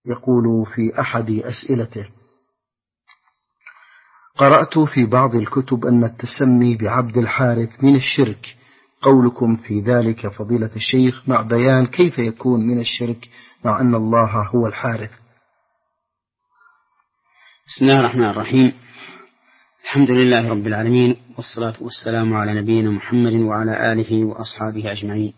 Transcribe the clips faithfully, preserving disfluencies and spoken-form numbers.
يقول في أحد أسئلته: قرأت في بعض الكتب أن التسمي بعبد الحارث من الشرك، قولكم في ذلك فضيلة الشيخ مع بيان كيف يكون من الشرك مع أن الله هو الحارث؟ بسم الله الرحمن الرحيم. الحمد لله رب العالمين، والصلاة والسلام على نبينا محمد وعلى آله وأصحابه أجمعين.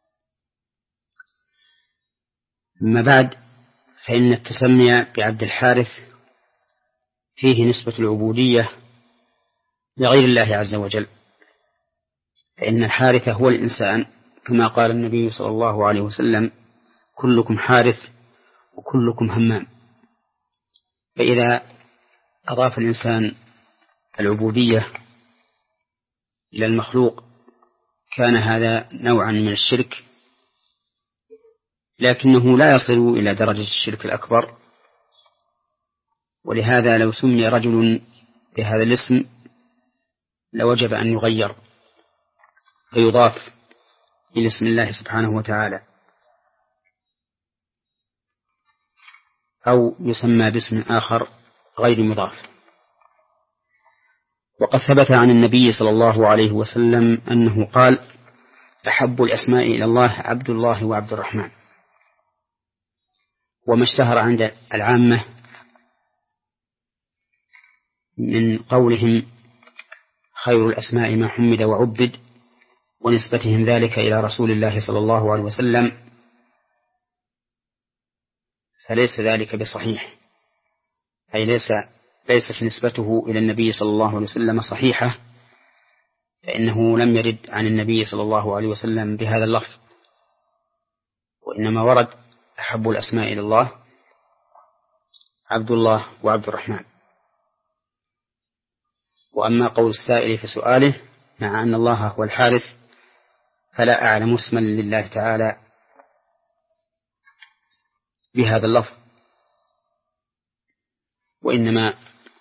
أما بعد، فإن التسمي بعبد الحارث فيه نسبة العبودية لغير الله عز وجل، فإن الحارث هو الإنسان، كما قال النبي صلى الله عليه وسلم: كلكم حارث وكلكم همام. فإذا أضاف الإنسان العبودية إلى المخلوق كان هذا نوعا من الشرك، لكنه لا يصل إلى درجة الشرك الأكبر. ولهذا لو سمي رجل بهذا الاسم لوجب أن يغير فيضاف إلى اسم الله سبحانه وتعالى، أو يسمى باسم آخر غير مضاف. وقد ثبت عن النبي صلى الله عليه وسلم أنه قال: أحب الأسماء إلى الله عبد الله وعبد الرحمن. وما اشتهر عند العامة من قولهم خير الأسماء ما حمد وعبد، ونسبتهم ذلك إلى رسول الله صلى الله عليه وسلم، فليس ذلك بصحيح، أي ليس ليست نسبته إلى النبي صلى الله عليه وسلم صحيحة، فإنه لم يرد عن النبي صلى الله عليه وسلم بهذا اللفظ، وإنما ورد أحب الأسماء إلى الله عبد الله وعبد الرحمن. وأما قول السائل في سؤاله مع أن الله هو الحارث، فلا أعلم اسما لله تعالى بهذا اللفظ، وإنما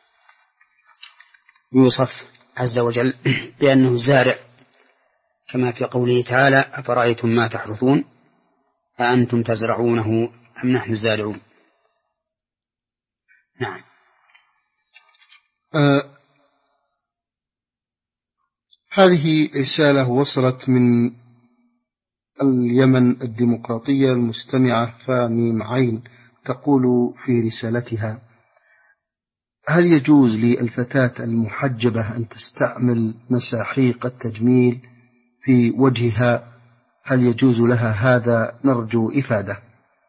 يوصف عز وجل بأنه الزارع، كما في قوله تعالى: أفرأيتم ما تحرثون أأنتم تزرعونه أم نحن الزارعون. نعم. آه هذه رسالة وصلت من اليمن الديمقراطية المستمعة فاميم عين، تقول في رسالتها: هل يجوز للفتاة المحجبة أن تستعمل مساحيق التجميل في وجهها؟ هل يجوز لها هذا؟ نرجو إفادة.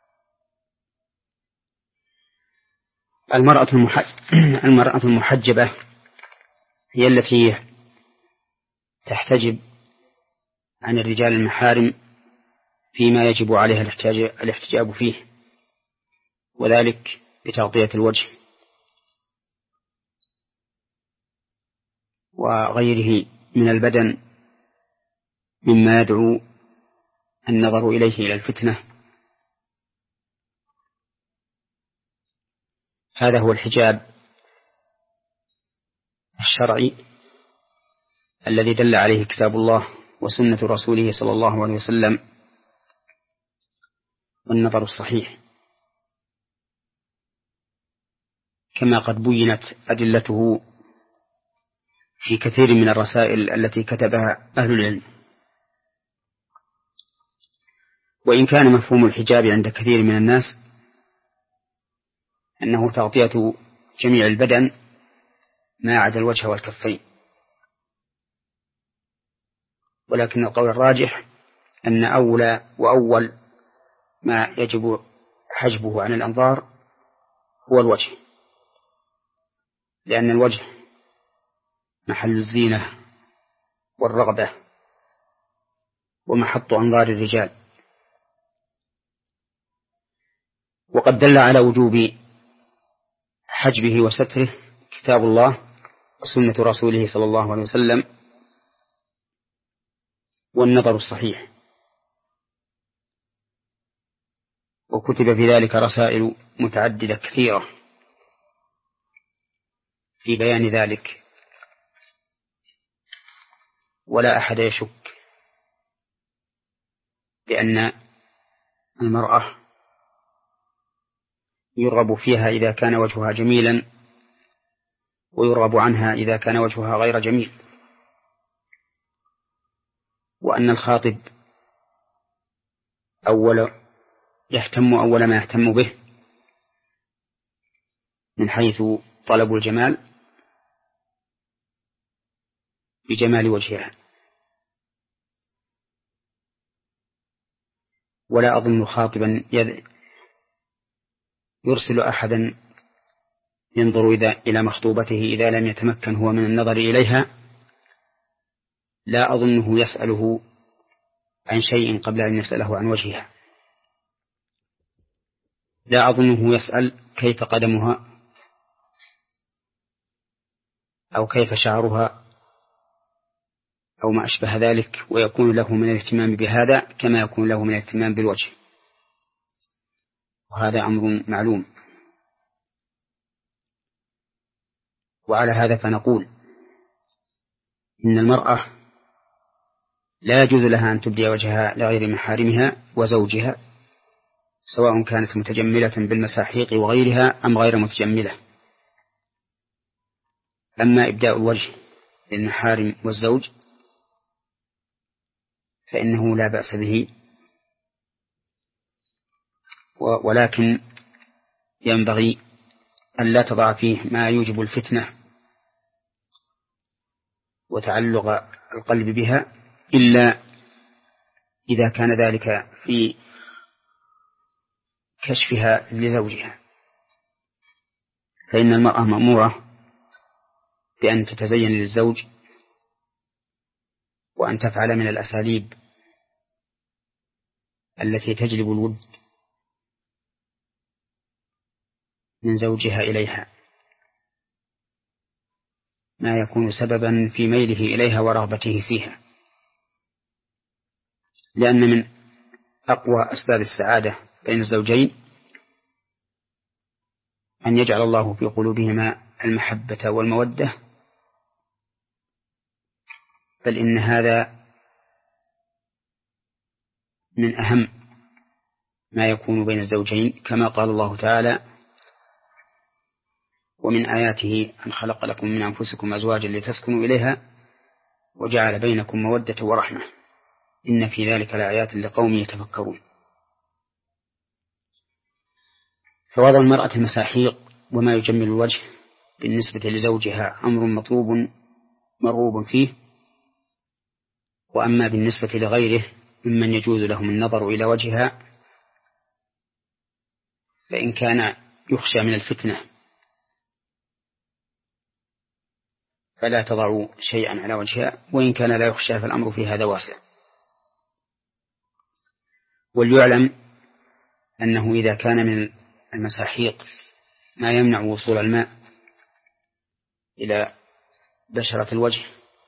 المرأة المرأة المحجبة هي التي تحتجب عن الرجال المحارم فيما يجب عليها الاحتجاب فيه، وذلك بتغطية الوجه وغيره من البدن مما يدعو النظر إليه إلى الفتنة. هذا هو الحجاب الشرعي الذي دل عليه كتاب الله وسنة رسوله صلى الله عليه وسلم، والنظر الصحيح كما قد بينت أدلته في كثير من الرسائل التي كتبها أهل العلم. وإن كان مفهوم الحجاب عند كثير من الناس أنه تغطية جميع البدن ما عدا الوجه والكفين، ولكن القول الراجح أن أولى وأول ما يجب حجبه عن الأنظار هو الوجه، لأن الوجه محل الزينة والرغبة ومحط أنظار الرجال. وقد دل على وجوب حجبه وستره كتاب الله وسنة رسوله صلى الله عليه وسلم والنظر الصحيح، وكتب في ذلك رسائل متعددة كثيرة في بيان ذلك، ولا أحد يشك بأن المرأة يرغب فيها إذا كان وجهها جميلا، ويرغب عنها إذا كان وجهها غير جميل، وأن الخاطب أول يهتم أول ما يهتم به من حيث طلب الجمال بجمال وجهها. ولا أظن خاطبا يرسل أحدا ينظر إذا إلى مخطوبته إذا لم يتمكن هو من النظر إليها، لا أظنه يسأله عن شيء قبل أن يسأله عن وجهها. لا أظنه يسأل كيف قدمها أو كيف شعرها أو ما أشبه ذلك، ويكون له من الاهتمام بهذا كما يكون له من الاهتمام بالوجه، وهذا أمر معلوم. وعلى هذا فنقول إن المرأة لا يجوز لها أن تبدي وجهها لغير محارمها وزوجها، سواء كانت متجملة بالمساحيق وغيرها أم غير متجملة. أما إبداء الوجه للمحارم والزوج فإنه لا بأس به، ولكن ينبغي أن لا تضع فيه ما يوجب الفتنة وتعلق القلب بها، إلا إذا كان ذلك في كشفها لزوجها، فإن المرأة مأمورة بأن تتزين للزوج وأن تفعل من الأساليب التي تجلب الود من زوجها إليها ما يكون سببا في ميله إليها ورغبته فيها، لأن من أقوى أسباب السعادة بين الزوجين أن يجعل الله في قلوبهما المحبة والمودة، بل إن هذا من أهم ما يكون بين الزوجين، كما قال الله تعالى: ومن آياته أن خلق لكم من أنفسكم أزواجا لتسكنوا إليها وجعل بينكم مودة ورحمة إن في ذلك لآيات لقوم يتفكرون. فوضع المرأة المساحيق وما يجمل الوجه بالنسبة لزوجها أمر مطلوب مرغوب فيه، وأما بالنسبة لغيره ممن يجوز لهم النظر إلى وجهها فإن كان يخشى من الفتنة فلا تضع شيئا على وجهها، وإن كان لا يخشى فالأمر في هذا واسع. وليعلم أنه إذا كان من المساحيق ما يمنع وصول الماء إلى بشرة الوجه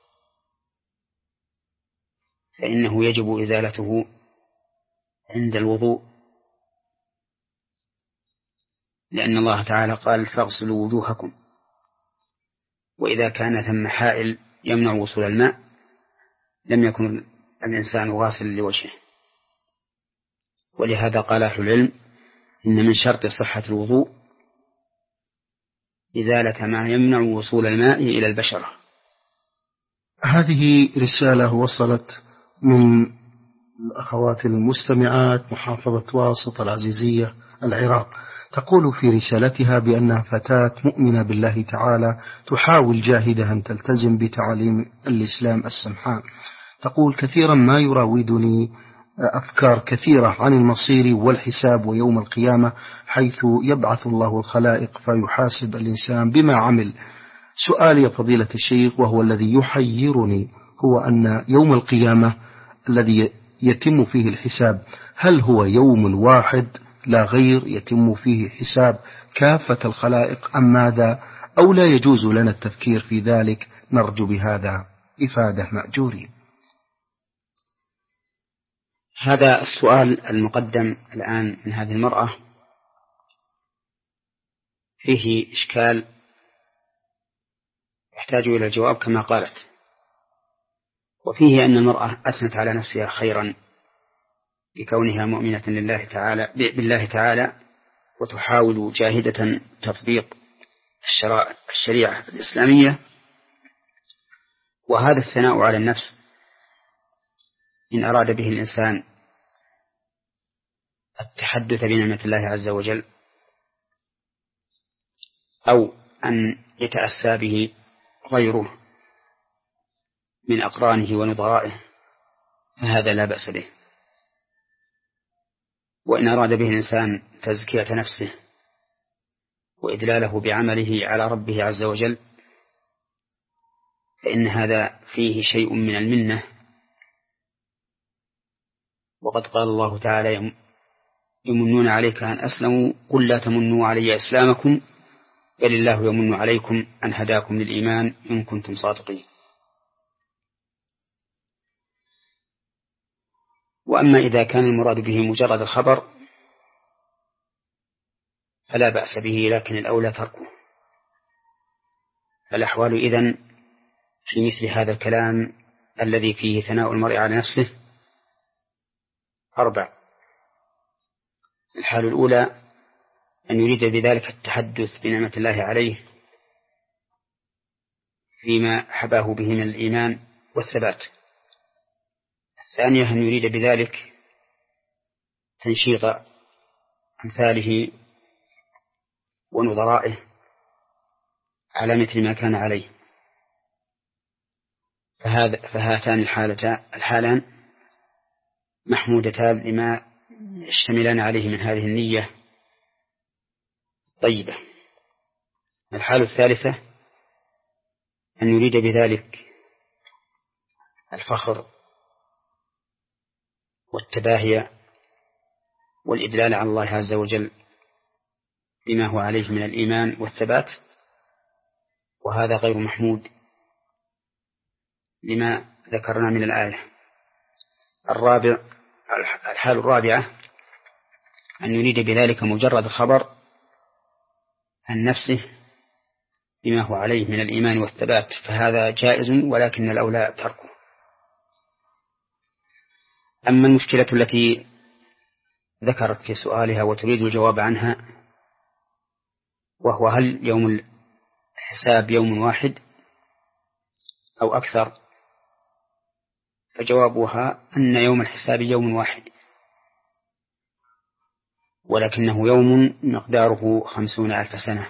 فإنه يجب إزالته عند الوضوء، لأن الله تعالى قال: فاغسلوا وجوهكم. وإذا كان ثم حائل يمنع وصول الماء لم يكن الإنسان غاسلا لوجهه. ولهذا قال أهل العلم إن من شرط صحة الوضوء إزالة ما يمنع وصول الماء إلى البشرة. هذه رسالة وصلت من الأخوات المستمعات محافظة واسط العزيزية العراق، تقول في رسالتها بأنها فتاة مؤمنة بالله تعالى تحاول جاهدة أن تلتزم بتعاليم الإسلام السمحاء. تقول: كثيرا ما يراودني أفكار كثيرة عن المصير والحساب ويوم القيامة، حيث يبعث الله الخلائق فيحاسب الإنسان بما عمل. سؤالي يا فضيلة الشيخ وهو الذي يحيرني هو أن يوم القيامة الذي يتم فيه الحساب هل هو يوم واحد لا غير يتم فيه حساب كافة الخلائق أم ماذا، أو لا يجوز لنا التفكير في ذلك؟ نرجو بهذا إفادة مأجورين. هذا السؤال المقدم الآن من هذه المرأة فيه إشكال يحتاج إلى الجواب كما قالت، وفيه أن المرأة أثنت على نفسها خيرا بكونها مؤمنة لله تعالى بالله تعالى وتحاول جاهدة تطبيق الشريعة الإسلامية. وهذا الثناء على النفس إن أراد به الإنسان التحدث بنعمة الله عز وجل أو أن يتأسى به غيره من أقرانه ونظرائه فهذا لا بأس به. وإن أراد به الإنسان تزكية نفسه وإدلاله بعمله على ربه عز وجل فإن هذا فيه شيء من المنة. وقد قال الله تعالى يمنون عليك أن أسلموا قل لا تمنوا علي إسلامكم بل الله يمن عليكم أن هداكم للإيمان إن كنتم صادقين. وأما إذا كان المراد به مجرد الخبر فلا بأس به، لكن الأولى تركه. الأحوال إذن في مثل هذا الكلام الذي فيه ثناء المرء على نفسه أربع. الحال الأولى أن يريد بذلك التحدث بنعمة الله عليه فيما حباه به من الإيمان والثبات. الثانية أن يريد بذلك تنشيط أمثاله ونظرائه على مثل ما كان عليه. فهذا فهاتان الحالان محمودتان لما يشتملان عليه من هذه النية طيبة. الحالة الثالثة أن يريد بذلك الفخر والتباهي والإدلال على الله عز وجل بما هو عليه من الإيمان والثبات، وهذا غير محمود لما ذكرنا من الآية. الرابع الحال الرابعة أن يريد بذلك مجرد الخبر عن نفسه بما هو عليه من الإيمان والثبات، فهذا جائز ولكن الأولى تركه. أما المشكلة التي ذكرت في سؤالها وتريد الجواب عنها، وهو هل يوم الحساب يوم واحد أو أكثر، فجوابها أن يوم الحساب يوم واحد، ولكنه يوم مقداره خمسون ألف سنة،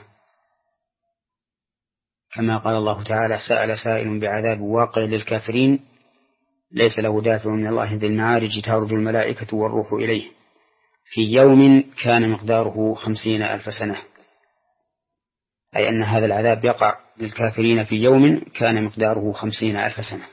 كما قال الله تعالى سأل سائل بعذاب واقع للكافرين ليس له دافع من الله ذي المعارج تعرج الملائكة والروح إليه في يوم كان مقداره خمسين ألف سنة، أي أن هذا العذاب يقع للكافرين في يوم كان مقداره خمسين ألف سنة.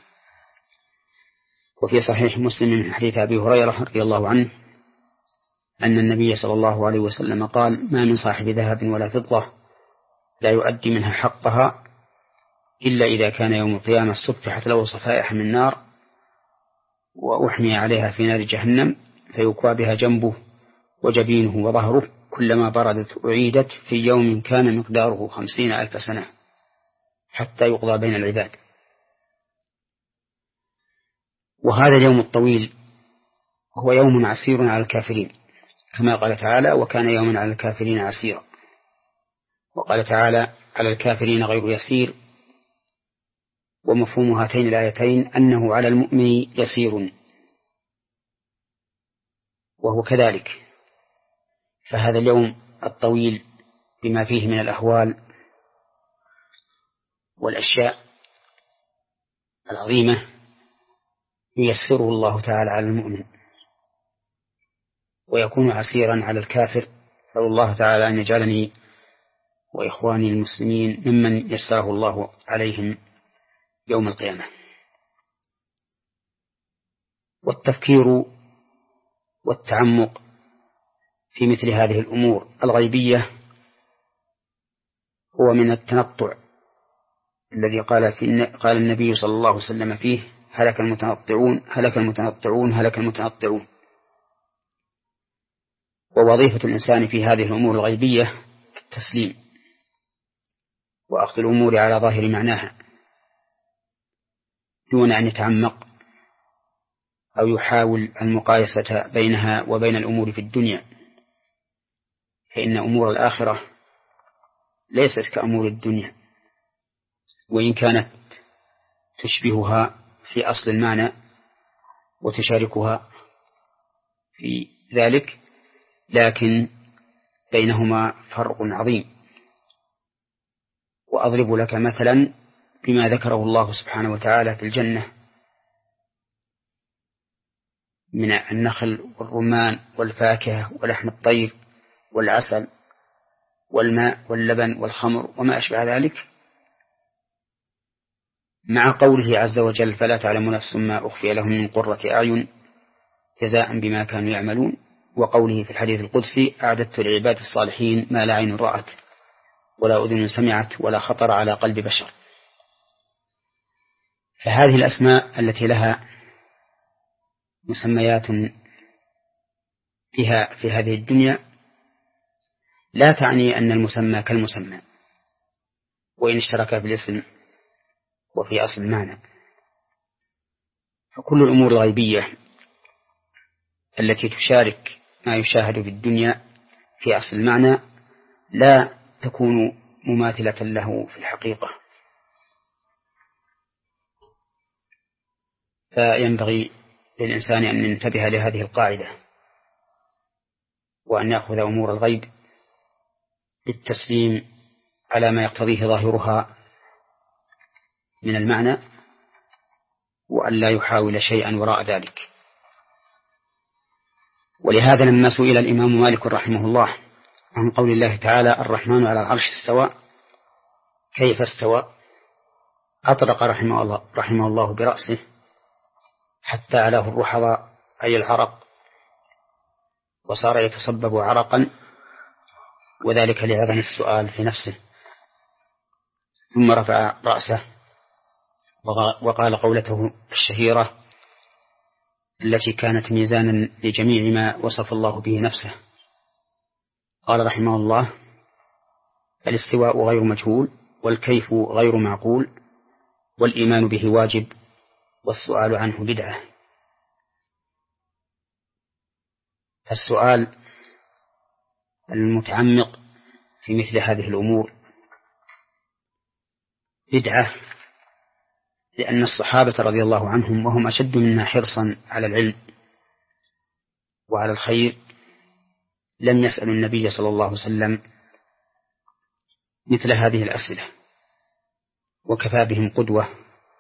وفي صحيح مسلم من حديث أبي هريرة رضي الله عنه أن النبي صلى الله عليه وسلم قال ما من صاحب ذهب ولا فضة لا يؤدي منها حقها إلا إذا كان يوم القيامة صفحت له صفائح من نار وأحمي عليها في نار جهنم فيكوى بها جنبه وجبينه وظهره كلما بردت أعيدت في يوم كان مقداره خمسين ألف سنة حتى يقضى بين العباد. وهذا اليوم الطويل هو يوم عسير على الكافرين كما قال تعالى وكان يوما على الكافرين عسيرا، وقال تعالى على الكافرين غير يسير، ومفهوم هاتين الآيتين أنه على المؤمن يسير وهو كذلك. فهذا اليوم الطويل بما فيه من الأهوال والأشياء العظيمة ييسره الله تعالى على المؤمن ويكون عسيرا على الكافر. فالله الله تعالى أن يجعلني وإخواني المسلمين ممن يسره الله عليهم يوم القيامة. والتفكير والتعمق في مثل هذه الأمور الغيبية هو من التنطع الذي قال في قال النبي صلى الله عليه وسلم فيه هلك المتنطعون هلك المتنطعون هلك المتنطعون. ووظيفة الإنسان في هذه الأمور الغيبية التسليم وأخذ الأمور على ظاهر معناها دون أن يتعمق أو يحاول المقايسة بينها وبين الأمور في الدنيا، فإن أمور الآخرة ليست كأمور الدنيا، وإن كانت تشبهها في أصل المعنى وتشاركها في ذلك، لكن بينهما فرق عظيم. وأضرب لك مثلا بما ذكره الله سبحانه وتعالى في الجنة من النخل والرمان والفاكهة ولحم الطير والعسل والماء واللبن والخمر وما أشبه ذلك، مع قوله عز وجل فلا تعلم نفس ما أخفي لهم من قرة أعين جزاء بما كانوا يعملون، وقوله في الحديث القدسي أعددت لعباد الصالحين ما لا عين رأت ولا أذن سمعت ولا خطر على قلب بشر. فهذه الأسماء التي لها مسميات فيها في هذه الدنيا لا تعني أن المسمى كالمسمى، وإن اشترك في الاسم وفي أصل المعنى. فكل الأمور الغيبية التي تشارك ما يشاهد في الدنيا في أصل المعنى لا تكون مماثلة له في الحقيقة. فينبغي للإنسان أن ينتبه لهذه القاعدة، وأن يأخذ أمور الغيب بالتسليم على ما يقتضيه ظاهرها من المعنى، وأن لا يحاول شيئا وراء ذلك. ولهذا لما سئل الإمام مالك رحمه الله عن قول الله تعالى الرحمن على العرش استوى كيف استوى، أطرق رحمه الله, رحمه الله برأسه حتى علاه الرحض أي العرق، وصار يتصبب عرقا، وذلك لعظم السؤال في نفسه. ثم رفع رأسه وقال قولته الشهيرة التي كانت ميزانا لجميع ما وصف الله به نفسه، قال رحمه الله الاستواء غير مجهول، والكيف غير معقول، والإيمان به واجب، والسؤال عنه بدعة. فالسؤال المتعمق في مثل هذه الأمور بدعة، لأن الصحابة رضي الله عنهم وهم أشد منا حرصا على العلم وعلى الخير لم يسألوا النبي صلى الله عليه وسلم مثل هذه الأسئلة، وكفى بهم قدوة.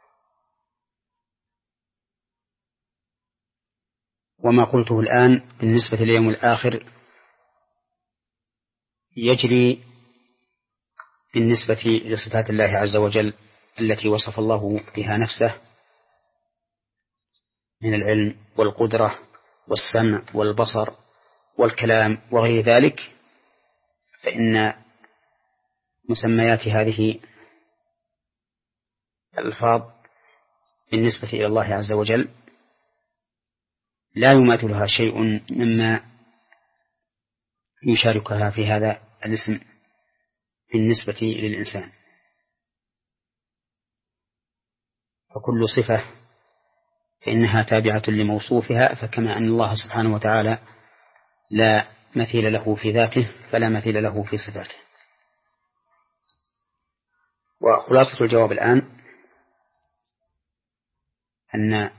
وما قلته الآن بالنسبة لليوم الآخر يجري بالنسبة لصفات الله عز وجل التي وصف الله بها نفسه من العلم والقدرة والسمع والبصر والكلام وغير ذلك، فإن مسميات هذه الألفاظ بالنسبة إلى الله عز وجل لا يماثلها شيء مما يشاركها في هذا الاسم بالنسبة للإنسان. فكل صفة فإنها تابعة لموصوفها، فكما أن الله سبحانه وتعالى لا مثيل له في ذاته فلا مثيل له في صفاته. وخلاصة الجواب الآن أن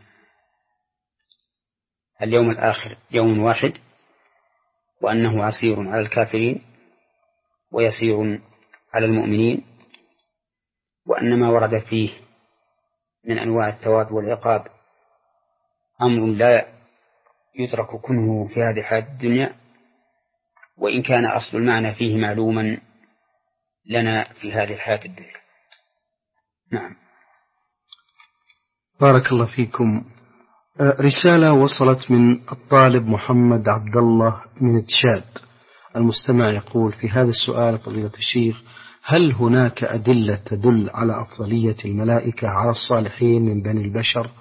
اليوم الآخر يوم واحد، وأنه عسير على الكافرين ويسير على المؤمنين، وأن ما ورد فيه من أنواع الثواب والعقاب أمر لا يترك كنه في هذه الحياة الدنيا، وإن كان أصل المعنى فيه معلوما لنا في هذه الحياة الدنيا. نعم. بارك الله فيكم. رسالة وصلت من الطالب محمد عبد الله من تشاد. المستمع يقول في هذا السؤال فضيلة الشيخ: هل هناك أدلة تدل على أفضلية الملائكة على الصالحين من بني البشر؟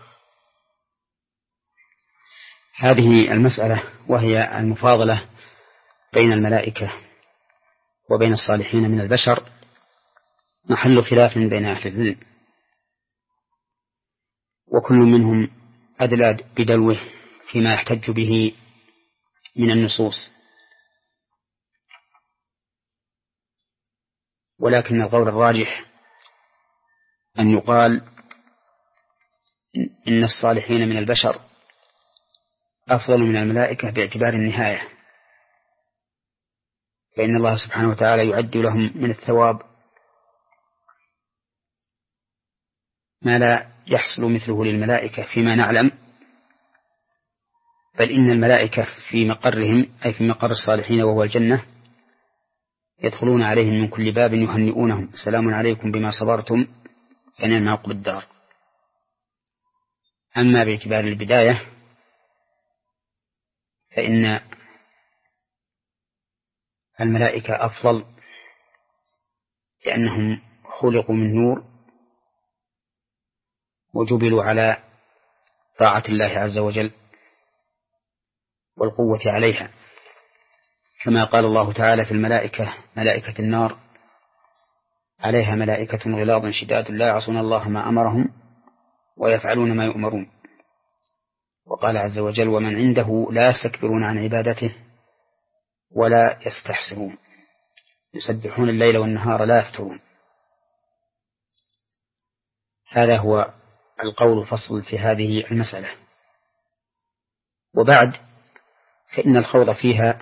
هذه المسألة وهي المفاضلة بين الملائكة وبين الصالحين من البشر محل خلاف بين أهل العلم، وكل منهم أدلى بدلوه فيما يحتج به من النصوص. ولكن القول الراجح أن يقال إن الصالحين من البشر أفضل من الملائكة باعتبار النهاية، فإن الله سبحانه وتعالى يعد لهم من الثواب ما لا يحصل مثله للملائكة فيما نعلم، بل إن الملائكة في مقرهم أي في مقر الصالحين وهو الجنة يدخلون عليهم من كل باب يهنئونهم سلام عليكم بما صبرتم فنعم عقبى الدار. أما باعتبار البداية فإن الملائكة أفضل لأنهم خلقوا من نور وجبلوا على طاعة الله عز وجل والقوة عليها، كما قال الله تعالى في الملائكة ملائكة النار عليها ملائكة غلاظ شداد لا يعصون الله ما أمرهم ويفعلون ما يؤمرون. وقال عز وجل ومن عنده لا يستكبرون عن عبادته ولا يستحسرون يسبحون الليل والنهار لا يفترون. هذا هو القول الفصل في هذه المسألة. وبعد فإن الخوض فيها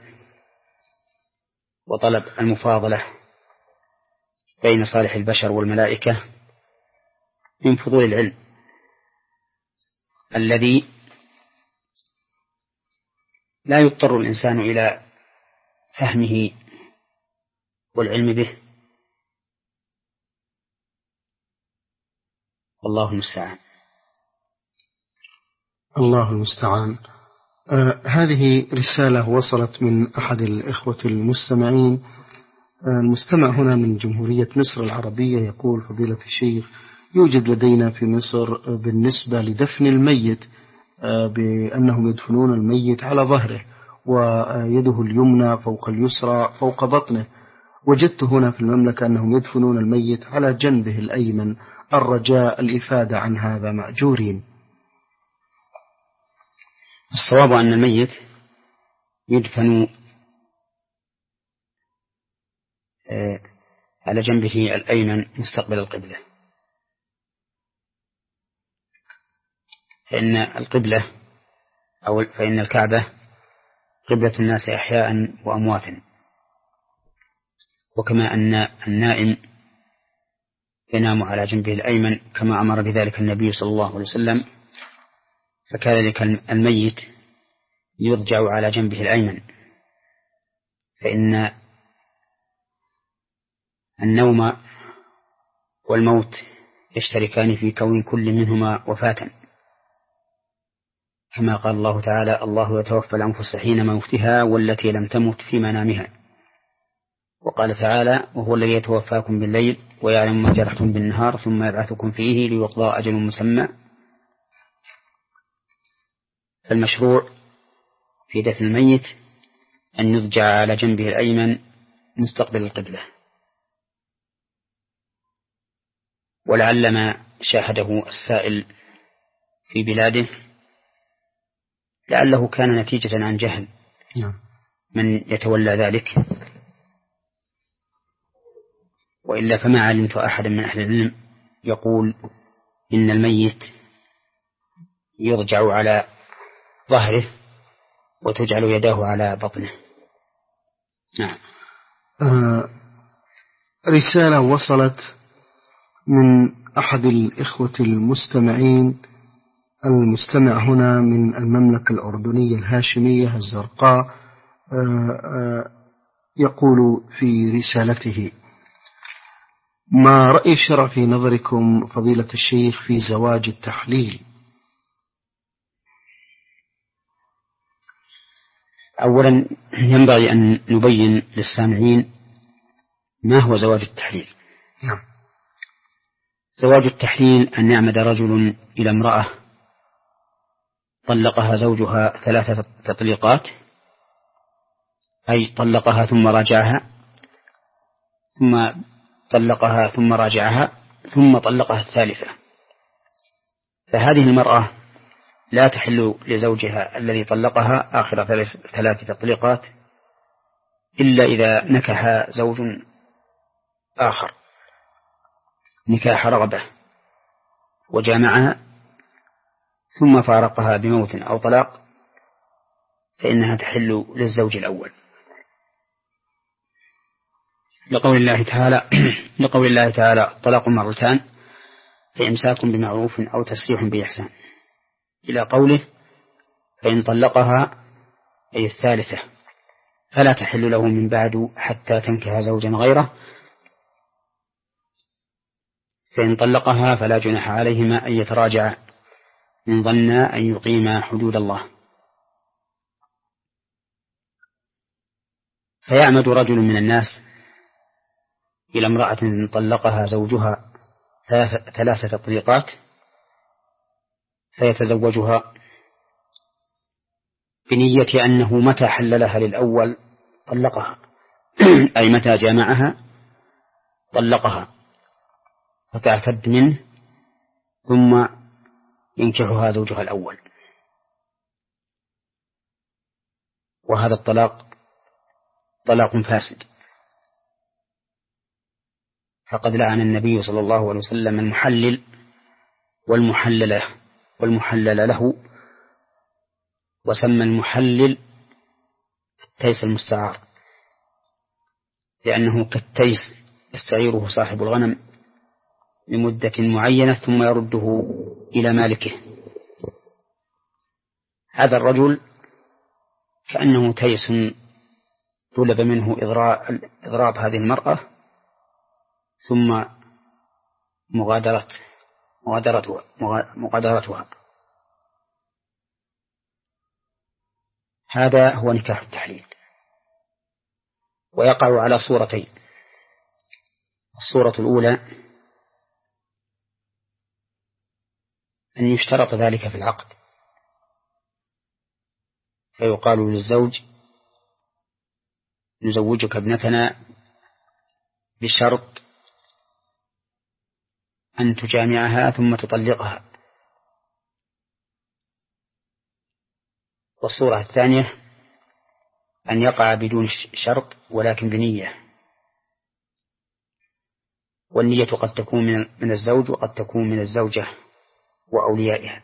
وطلب المفاضلة بين صالح البشر والملائكة من فضول العلم الذي لا يضطر الإنسان إلى فهمه والعلم به، والله المستعان. الله المستعان. آه هذه رسالة وصلت من أحد الإخوة المستمعين. آه المستمع هنا من جمهورية مصر العربية يقول فضيلة الشيخ يوجد لدينا في مصر بالنسبة لدفن الميت آه بأنهم يدفنون الميت على ظهره ويده اليمنى فوق اليسرى فوق بطنه. وجدت هنا في المملكة أنهم يدفنون الميت على جنبه الأيمن الرجاء الإفادة عن هذا مأجورين. الصواب أن الميت يدفن على جنبه الأيمن مستقبل القبلة، فإن القبلة أو فإن الكعبة قبلة الناس أحياء وأمواتا، وكما أن النائم ينام على جنبه الأيمن كما أمر بذلك النبي صلى الله عليه وسلم، فكذلك الميت يضجع على جنبه الأيمن، فإن النوم والموت يشتركان في كون كل منهما وفاة، كما قال الله تعالى الله يتوفى الأنفس حين موتها والتي لم تمت في منامها. وقال تعالى وهو الذي يتوفاكم بالليل ويعلم ما جرحتم بالنهار ثم يبعثكم فيه ليقضى أجل مسمى. فالمشروع في دفن الميت أن يضجع على جنبه الأيمن مستقبل القبلة، ولعل ما شاهده السائل في بلاده لعله كان نتيجة عن جهل من يتولى ذلك، وإلا فما علمت أحدا من أهل العلم يقول إن الميت يضجع على ظهره وتجعل يداه على بطنه. نعم. آه رسالة وصلت من أحد الإخوة المستمعين. المستمع هنا من المملكة الأردنية الهاشمية الزرقاء. آه آه يقول في رسالته ما رأي الشرع في نظركم فضيلة الشيخ في زواج التحليل؟ أولا ينبغي أن نبين للسامعين ما هو زواج التحليل. نعم. زواج التحليل أن يعمد رجل إلى امرأة طلقها زوجها ثلاثة تطليقات، أي طلقها ثم راجعها ثم طلقها ثم راجعها ثم طلقها الثالثة، فهذه المرأة لا تحل لزوجها الذي طلقها آخر ثلاث تطليقات إلا إذا نكح زوج آخر نكاح رغبة وجامعها ثم فارقها بموت أو طلاق فإنها تحل للزوج الأول، لقول الله تعالى لقول الله تعالى الطلاق مرتان فإمساك بمعروف أو تسريح بإحسان، إلى قوله فإن طلقها أي الثالثة فلا تحل له من بعد حتى تنكح زوجا غيره، فإن طلقها فلا جناح عليهما أن يتراجعا إن ظنا أن يقيما حدود الله. فيعمد رجل من الناس إلى امرأة طلقها زوجها ثلاثة تطليقات فيتزوجها بنية أنه متى حل لها للأول طلقها أي متى جامعها طلقها فتعتد منه ثم ينكحها زوجها الأول، وهذا الطلاق طلاق فاسد، فقد لعن النبي صلى الله عليه وسلم المحلل والمحلل والمحلل له، وسمى المحلل التيس المستعار لأنه كالتيس يستعيره صاحب الغنم لمدة معينة ثم يرده إلى مالكه. هذا الرجل كأنه تيس طلب منه إضراب هذه المرأة ثم مغادرة مغادرتها مغادرتها هذا هو نكاح التحليل، ويقع على صورتين. الصورة الأولى أن يشترط ذلك في العقد، فيقال للزوج نزوجك ابنتنا بشرط أن تجامعها ثم تطلقها. والصورة الثانية أن يقع بدون شرط ولكن بنية، والنية قد تكون من الزوج وقد تكون من الزوجة وأوليائها.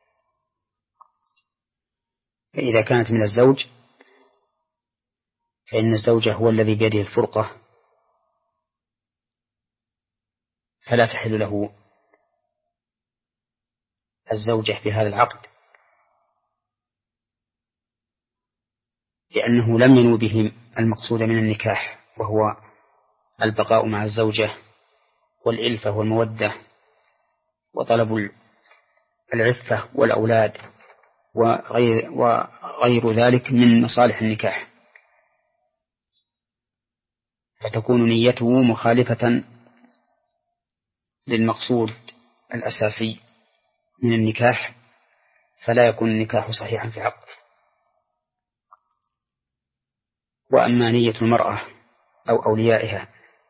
فإذا كانت من الزوج فإن الزوجة هو الذي بيده الفرقة فلا تحل له الزوجة في هذا العقد، لأنه لم ينو به المقصود من النكاح وهو البقاء مع الزوجة والإلفة والمودة وطلب العفة والأولاد وغير, وغير ذلك من مصالح النكاح، فتكون نيته مخالفة للمقصود الأساسي من النكاح، فلا يكون النكاح صحيحا في عقد. وأما نية المرأة أو أوليائها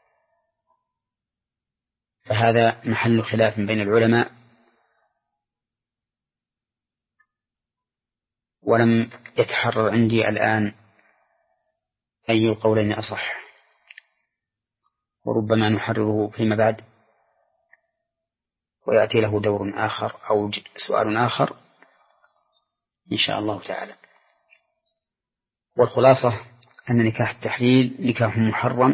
فهذا محل خلاف بين العلماء، ولم يتحرر عندي الآن أي القولين أصح، وربما نحرره فيما بعد ويأتي له دور آخر أو سؤال آخر إن شاء الله تعالى. والخلاصة أن نكاح التحليل نكاح محرم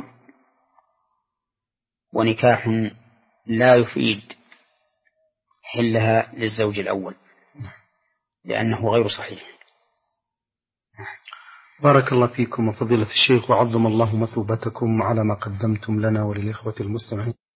ونكاح لا يفيد حلها للزوج الأول لأنه غير صحيح. بارك الله فيكم وفضيلة الشيخ، وعظم الله مثوبتكم على ما قدمتم لنا وللإخوة المستمعين.